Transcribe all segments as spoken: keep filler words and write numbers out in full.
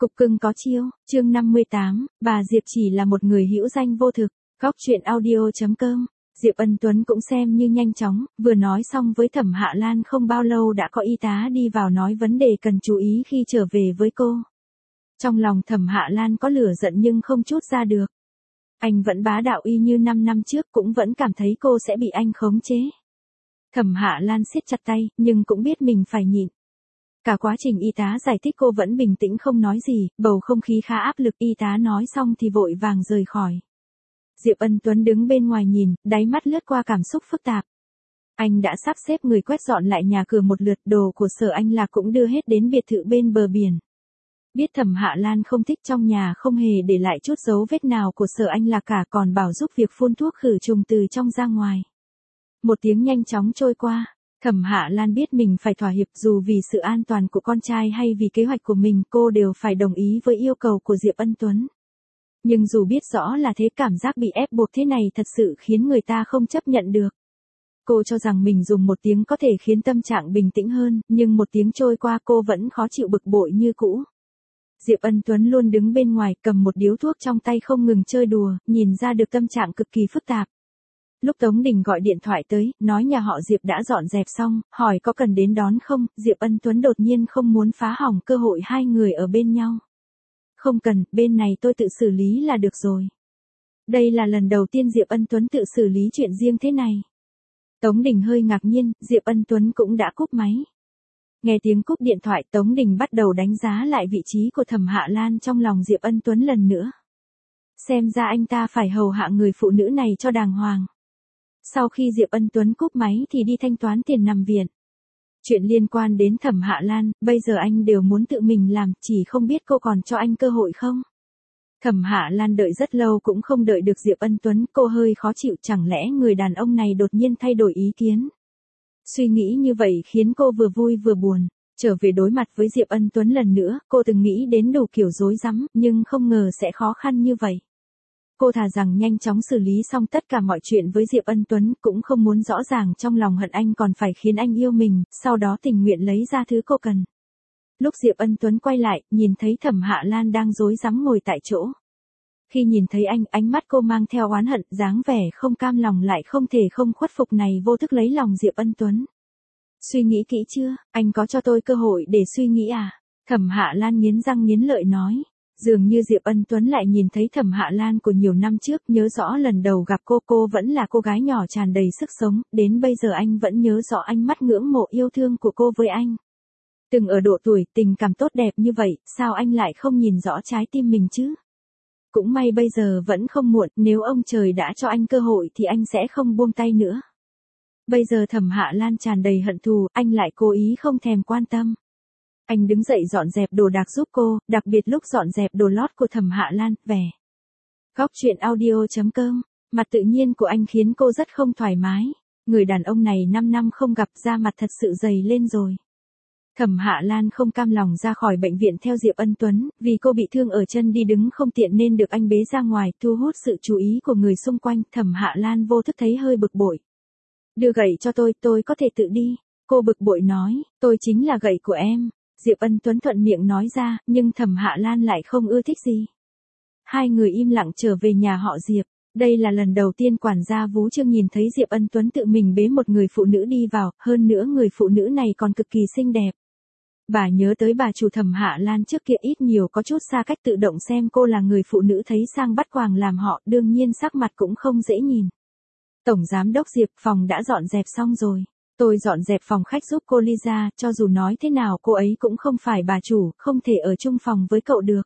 Cục cưng có chiêu, chương năm mươi tám, bà Diệp chỉ là một người hữu danh vô thực. Góc truyện audio chấm com. Diệp Ân Tuấn cũng xem như nhanh chóng, vừa nói xong với Thẩm Hạ Lan không bao lâu đã có y tá đi vào nói vấn đề cần chú ý khi trở về với cô. Trong lòng Thẩm Hạ Lan có lửa giận nhưng không trút ra được. Anh vẫn bá đạo y như năm năm trước, cũng vẫn cảm thấy cô sẽ bị anh khống chế. Thẩm Hạ Lan siết chặt tay, nhưng cũng biết mình phải nhịn. Cả quá trình y tá giải thích cô vẫn bình tĩnh không nói gì, bầu không khí khá áp lực. Y tá nói xong thì vội vàng rời khỏi. Diệp Ân Tuấn đứng bên ngoài nhìn, đáy mắt lướt qua cảm xúc phức tạp. Anh đã sắp xếp người quét dọn lại nhà cửa một lượt, đồ của Sở Anh Lạc cũng đưa hết đến biệt thự bên bờ biển. Biết Thẩm Hạ Lan không thích trong nhà không hề để lại chút dấu vết nào của Sở Anh Lạc cả, còn bảo giúp việc phun thuốc khử trùng từ trong ra ngoài. Một tiếng nhanh chóng trôi qua. Thẩm Hạ Lan biết mình phải thỏa hiệp, dù vì sự an toàn của con trai hay vì kế hoạch của mình, cô đều phải đồng ý với yêu cầu của Diệp Ân Tuấn. Nhưng dù biết rõ là thế, cảm giác bị ép buộc thế này thật sự khiến người ta không chấp nhận được. Cô cho rằng mình dùng một tiếng có thể khiến tâm trạng bình tĩnh hơn, nhưng một tiếng trôi qua cô vẫn khó chịu bực bội như cũ. Diệp Ân Tuấn luôn đứng bên ngoài, cầm một điếu thuốc trong tay không ngừng chơi đùa, nhìn ra được tâm trạng cực kỳ phức tạp. Lúc Tống Đình gọi điện thoại tới, nói nhà họ Diệp đã dọn dẹp xong, hỏi có cần đến đón không, Diệp Ân Tuấn đột nhiên không muốn phá hỏng cơ hội hai người ở bên nhau. Không cần, bên này tôi tự xử lý là được rồi. Đây là lần đầu tiên Diệp Ân Tuấn tự xử lý chuyện riêng thế này. Tống Đình hơi ngạc nhiên, Diệp Ân Tuấn cũng đã cúp máy. Nghe tiếng cúp điện thoại, Tống Đình bắt đầu đánh giá lại vị trí của Thẩm Hạ Lan trong lòng Diệp Ân Tuấn lần nữa. Xem ra anh ta phải hầu hạ người phụ nữ này cho đàng hoàng. Sau khi Diệp Ân Tuấn cúp máy thì đi thanh toán tiền nằm viện. Chuyện liên quan đến Thẩm Hạ Lan, bây giờ anh đều muốn tự mình làm, chỉ không biết cô còn cho anh cơ hội không? Thẩm Hạ Lan đợi rất lâu cũng không đợi được Diệp Ân Tuấn, cô hơi khó chịu, chẳng lẽ người đàn ông này đột nhiên thay đổi ý kiến? Suy nghĩ như vậy khiến cô vừa vui vừa buồn. Trở về đối mặt với Diệp Ân Tuấn lần nữa, cô từng nghĩ đến đủ kiểu rối rắm, nhưng không ngờ sẽ khó khăn như vậy. Cô thà rằng nhanh chóng xử lý xong tất cả mọi chuyện với Diệp Ân Tuấn, cũng không muốn rõ ràng trong lòng hận anh còn phải khiến anh yêu mình, sau đó tình nguyện lấy ra thứ cô cần. Lúc Diệp Ân Tuấn quay lại, nhìn thấy Thẩm Hạ Lan đang rối rắm ngồi tại chỗ. Khi nhìn thấy anh, ánh mắt cô mang theo oán hận, dáng vẻ không cam lòng lại không thể không khuất phục này vô thức lấy lòng Diệp Ân Tuấn. Suy nghĩ kỹ chưa, anh có cho tôi cơ hội để suy nghĩ à? Thẩm Hạ Lan nghiến răng nghiến lợi nói. Dường như Diệp Ân Tuấn lại nhìn thấy Thẩm Hạ Lan của nhiều năm trước, nhớ rõ lần đầu gặp cô, cô vẫn là cô gái nhỏ tràn đầy sức sống, đến bây giờ anh vẫn nhớ rõ ánh mắt ngưỡng mộ yêu thương của cô với anh. Từng ở độ tuổi, tình cảm tốt đẹp như vậy, sao anh lại không nhìn rõ trái tim mình chứ? Cũng may bây giờ vẫn không muộn, nếu ông trời đã cho anh cơ hội thì anh sẽ không buông tay nữa. Bây giờ Thẩm Hạ Lan tràn đầy hận thù, anh lại cố ý không thèm quan tâm. Anh đứng dậy dọn dẹp đồ đạc giúp cô, đặc biệt lúc dọn dẹp đồ lót của Thẩm Hạ Lan, vẻ. Góc truyện audio chấm com, mặt tự nhiên của anh khiến cô rất không thoải mái. Người đàn ông này năm năm không gặp, da mặt thật sự dày lên rồi. Thẩm Hạ Lan không cam lòng ra khỏi bệnh viện theo Diệp Ân Tuấn, vì cô bị thương ở chân đi đứng không tiện nên được anh bế ra ngoài, thu hút sự chú ý của người xung quanh. Thẩm Hạ Lan vô thức thấy hơi bực bội. Đưa gậy cho tôi, tôi có thể tự đi. Cô bực bội nói, tôi chính là gậy của em. Diệp Ân Tuấn thuận miệng nói ra, nhưng Thẩm Hạ Lan lại không ưa thích gì. Hai người im lặng trở về nhà họ Diệp. Đây là lần đầu tiên quản gia Vú Trương nhìn thấy Diệp Ân Tuấn tự mình bế một người phụ nữ đi vào, hơn nữa người phụ nữ này còn cực kỳ xinh đẹp. Bà nhớ tới bà chủ Thẩm Hạ Lan trước kia ít nhiều có chút xa cách, tự động xem cô là người phụ nữ thấy sang bắt quàng làm họ, đương nhiên sắc mặt cũng không dễ nhìn. Tổng giám đốc Diệp, phòng đã dọn dẹp xong rồi. Tôi dọn dẹp phòng khách giúp cô Lisa, cho dù nói thế nào cô ấy cũng không phải bà chủ, không thể ở chung phòng với cậu được.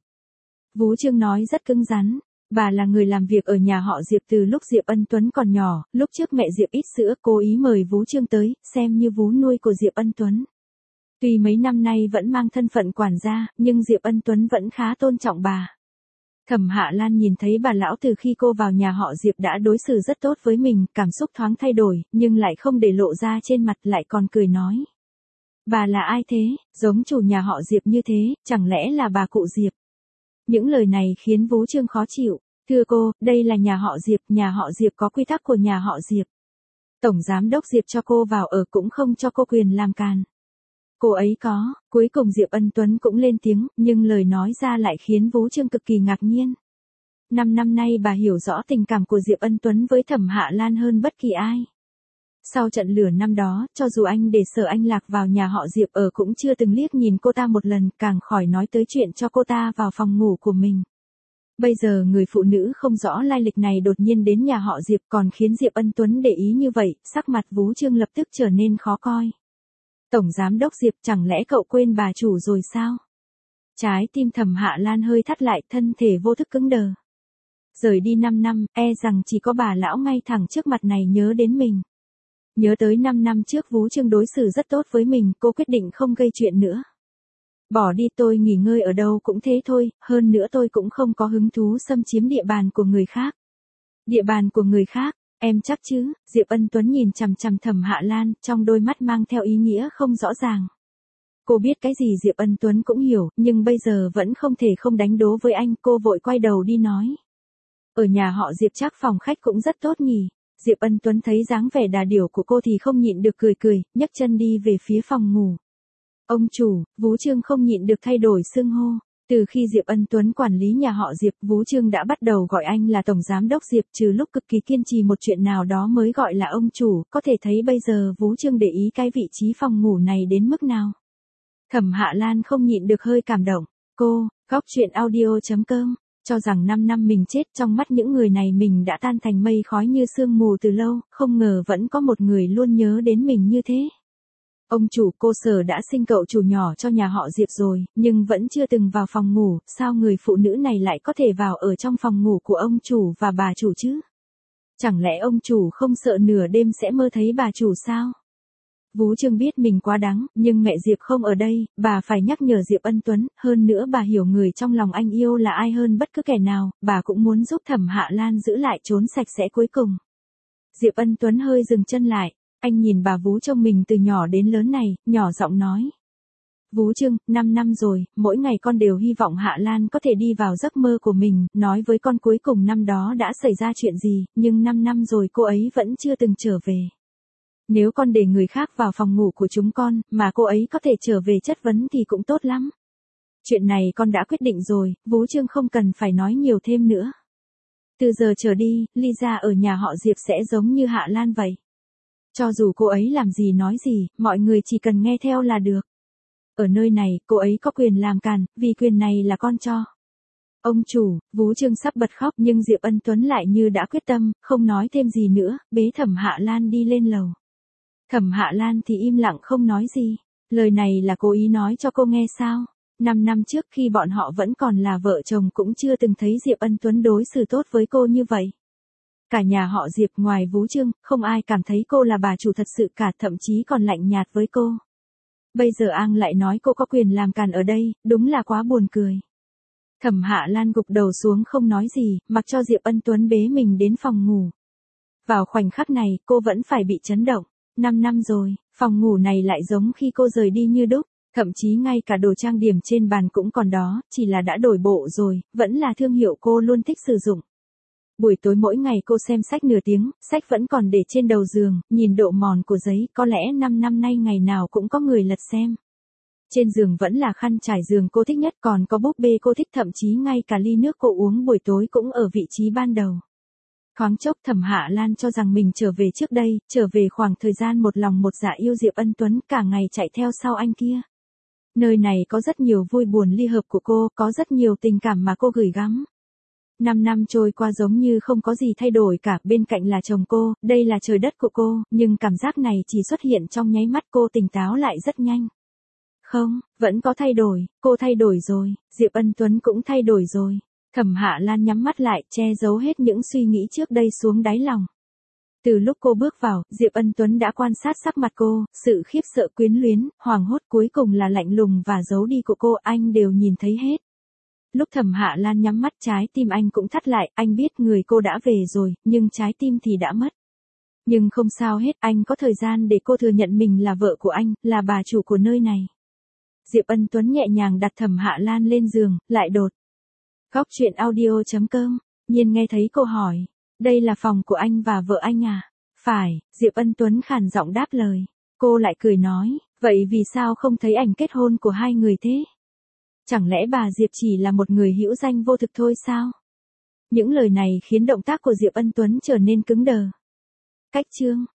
Vú Trương nói rất cứng rắn. Bà là người làm việc ở nhà họ Diệp từ lúc Diệp Ân Tuấn còn nhỏ, lúc trước mẹ Diệp ít sữa, cố ý mời Vú Trương tới, xem như vú nuôi của Diệp Ân Tuấn. Tuy mấy năm nay vẫn mang thân phận quản gia, nhưng Diệp Ân Tuấn vẫn khá tôn trọng bà. Thẩm Hạ Lan nhìn thấy bà lão từ khi cô vào nhà họ Diệp đã đối xử rất tốt với mình, cảm xúc thoáng thay đổi, nhưng lại không để lộ ra trên mặt, lại còn cười nói. Bà là ai thế, giống chủ nhà họ Diệp như thế, chẳng lẽ là bà cụ Diệp? Những lời này khiến Vú Trương khó chịu. Thưa cô, đây là nhà họ Diệp, nhà họ Diệp có quy tắc của nhà họ Diệp. Tổng giám đốc Diệp cho cô vào ở cũng không cho cô quyền làm càn. Cô ấy có, cuối cùng Diệp Ân Tuấn cũng lên tiếng, nhưng lời nói ra lại khiến Vú Trương cực kỳ ngạc nhiên. Năm năm nay bà hiểu rõ tình cảm của Diệp Ân Tuấn với Thẩm Hạ Lan hơn bất kỳ ai. Sau trận lửa năm đó, cho dù anh để Sở Anh Lạc vào nhà họ Diệp ở cũng chưa từng liếc nhìn cô ta một lần, càng khỏi nói tới chuyện cho cô ta vào phòng ngủ của mình. Bây giờ người phụ nữ không rõ lai lịch này đột nhiên đến nhà họ Diệp còn khiến Diệp Ân Tuấn để ý như vậy, sắc mặt Vú Trương lập tức trở nên khó coi. Tổng giám đốc Diệp, chẳng lẽ cậu quên bà chủ rồi sao? Trái tim Thẩm Hạ Lan hơi thắt lại, thân thể vô thức cứng đờ. Rời đi năm năm, e rằng chỉ có bà lão ngay thẳng trước mặt này nhớ đến mình. Nhớ tới năm năm trước Vú Trương đối xử rất tốt với mình, cô quyết định không gây chuyện nữa. Bỏ đi, tôi nghỉ ngơi ở đâu cũng thế thôi, hơn nữa tôi cũng không có hứng thú xâm chiếm địa bàn của người khác. Địa bàn của người khác, em chắc chứ? Diệp Ân Tuấn nhìn chằm chằm Thẩm Hạ Lan, trong đôi mắt mang theo ý nghĩa không rõ ràng. Cô biết cái gì Diệp Ân Tuấn cũng hiểu, nhưng bây giờ vẫn không thể không đánh đố với anh, cô vội quay đầu đi nói. Ở nhà họ Diệp chắc phòng khách cũng rất tốt nhỉ. Diệp Ân Tuấn thấy dáng vẻ đà điểu của cô thì không nhịn được cười cười, nhấc chân đi về phía phòng ngủ. Ông chủ, Vú Trương không nhịn được thay đổi xưng hô. Từ khi Diệp Ân Tuấn quản lý nhà họ Diệp, Vú Trương đã bắt đầu gọi anh là Tổng Giám đốc Diệp, trừ lúc cực kỳ kiên trì một chuyện nào đó mới gọi là ông chủ, có thể thấy bây giờ Vú Trương để ý cái vị trí phòng ngủ này đến mức nào. Thẩm Hạ Lan không nhịn được hơi cảm động. Cô, góc truyện audio chấm com, cho rằng năm năm mình chết, trong mắt những người này mình đã tan thành mây khói như sương mù từ lâu, không ngờ vẫn có một người luôn nhớ đến mình như thế. Ông chủ, cô Sở đã sinh cậu chủ nhỏ cho nhà họ Diệp rồi, nhưng vẫn chưa từng vào phòng ngủ, sao người phụ nữ này lại có thể vào ở trong phòng ngủ của ông chủ và bà chủ chứ? Chẳng lẽ ông chủ không sợ nửa đêm sẽ mơ thấy bà chủ sao? Vú Trương biết mình quá đáng, nhưng mẹ Diệp không ở đây, bà phải nhắc nhở Diệp Ân Tuấn, hơn nữa bà hiểu người trong lòng anh yêu là ai hơn bất cứ kẻ nào, bà cũng muốn giúp Thẩm Hạ Lan giữ lại trốn sạch sẽ cuối cùng. Diệp Ân Tuấn hơi dừng chân lại, anh nhìn bà Vú trông mình từ nhỏ đến lớn này, nhỏ giọng nói. Vú Trương, năm năm rồi, mỗi ngày con đều hy vọng Hạ Lan có thể đi vào giấc mơ của mình, nói với con cuối cùng năm đó đã xảy ra chuyện gì, nhưng năm năm rồi cô ấy vẫn chưa từng trở về. Nếu con để người khác vào phòng ngủ của chúng con, mà cô ấy có thể trở về chất vấn thì cũng tốt lắm. Chuyện này con đã quyết định rồi, Vú Trương không cần phải nói nhiều thêm nữa. Từ giờ trở đi, Lisa ở nhà họ Diệp sẽ giống như Hạ Lan vậy. Cho dù cô ấy làm gì nói gì, mọi người chỉ cần nghe theo là được. Ở nơi này, cô ấy có quyền làm càn, vì quyền này là con cho. Ông chủ, Vú Trương sắp bật khóc nhưng Diệp Ân Tuấn lại như đã quyết tâm, không nói thêm gì nữa, bế Thẩm Hạ Lan đi lên lầu. Thẩm Hạ Lan thì im lặng không nói gì. Lời này là cố ý nói cho cô nghe sao? Năm năm trước khi bọn họ vẫn còn là vợ chồng cũng chưa từng thấy Diệp Ân Tuấn đối xử tốt với cô như vậy. Cả nhà họ Diệp ngoài Vú Trương, không ai cảm thấy cô là bà chủ thật sự cả, thậm chí còn lạnh nhạt với cô. Bây giờ Ang lại nói cô có quyền làm càn ở đây, đúng là quá buồn cười. Thẩm Hạ Lan gục đầu xuống không nói gì, mặc cho Diệp Ân Tuấn bế mình đến phòng ngủ. Vào khoảnh khắc này, cô vẫn phải bị chấn động. Năm năm rồi, phòng ngủ này lại giống khi cô rời đi như đúc, thậm chí ngay cả đồ trang điểm trên bàn cũng còn đó, chỉ là đã đổi bộ rồi, vẫn là thương hiệu cô luôn thích sử dụng. Buổi tối mỗi ngày cô xem sách nửa tiếng, sách vẫn còn để trên đầu giường, nhìn độ mòn của giấy, có lẽ năm năm nay ngày nào cũng có người lật xem. Trên giường vẫn là khăn trải giường cô thích nhất, còn có búp bê cô thích, thậm chí ngay cả ly nước cô uống buổi tối cũng ở vị trí ban đầu. Thoáng chốc Thẩm Hạ Lan cho rằng mình trở về trước đây, trở về khoảng thời gian một lòng một dạ yêu Diệp Ân Tuấn, cả ngày chạy theo sau anh kia. Nơi này có rất nhiều vui buồn ly hợp của cô, có rất nhiều tình cảm mà cô gửi gắm. Năm năm trôi qua giống như không có gì thay đổi cả, bên cạnh là chồng cô, đây là trời đất của cô, nhưng cảm giác này chỉ xuất hiện trong nháy mắt, cô tỉnh táo lại rất nhanh. Không, vẫn có thay đổi, cô thay đổi rồi, Diệp Ân Tuấn cũng thay đổi rồi. Thẩm Hạ Lan nhắm mắt lại, che giấu hết những suy nghĩ trước đây xuống đáy lòng. Từ lúc cô bước vào, Diệp Ân Tuấn đã quan sát sắc mặt cô, sự khiếp sợ, quyến luyến, hoảng hốt, cuối cùng là lạnh lùng và giấu đi của cô, anh đều nhìn thấy hết. Lúc Thẩm Hạ Lan nhắm mắt, trái tim anh cũng thắt lại, anh biết người cô đã về rồi, nhưng trái tim thì đã mất. Nhưng không sao hết, anh có thời gian để cô thừa nhận mình là vợ của anh, là bà chủ của nơi này. Diệp Ân Tuấn nhẹ nhàng đặt Thẩm Hạ Lan lên giường, lại đột. Góc truyện audio chấm com, Nhiên nghe thấy cô hỏi, đây là phòng của anh và vợ anh à? Phải, Diệp Ân Tuấn khàn giọng đáp lời. Cô lại cười nói, Vậy vì sao không thấy ảnh kết hôn của hai người thế? Chẳng lẽ bà Diệp chỉ là một người hữu danh vô thực thôi sao? Những lời này khiến động tác của Diệp Ân Tuấn trở nên cứng đờ. Cách chương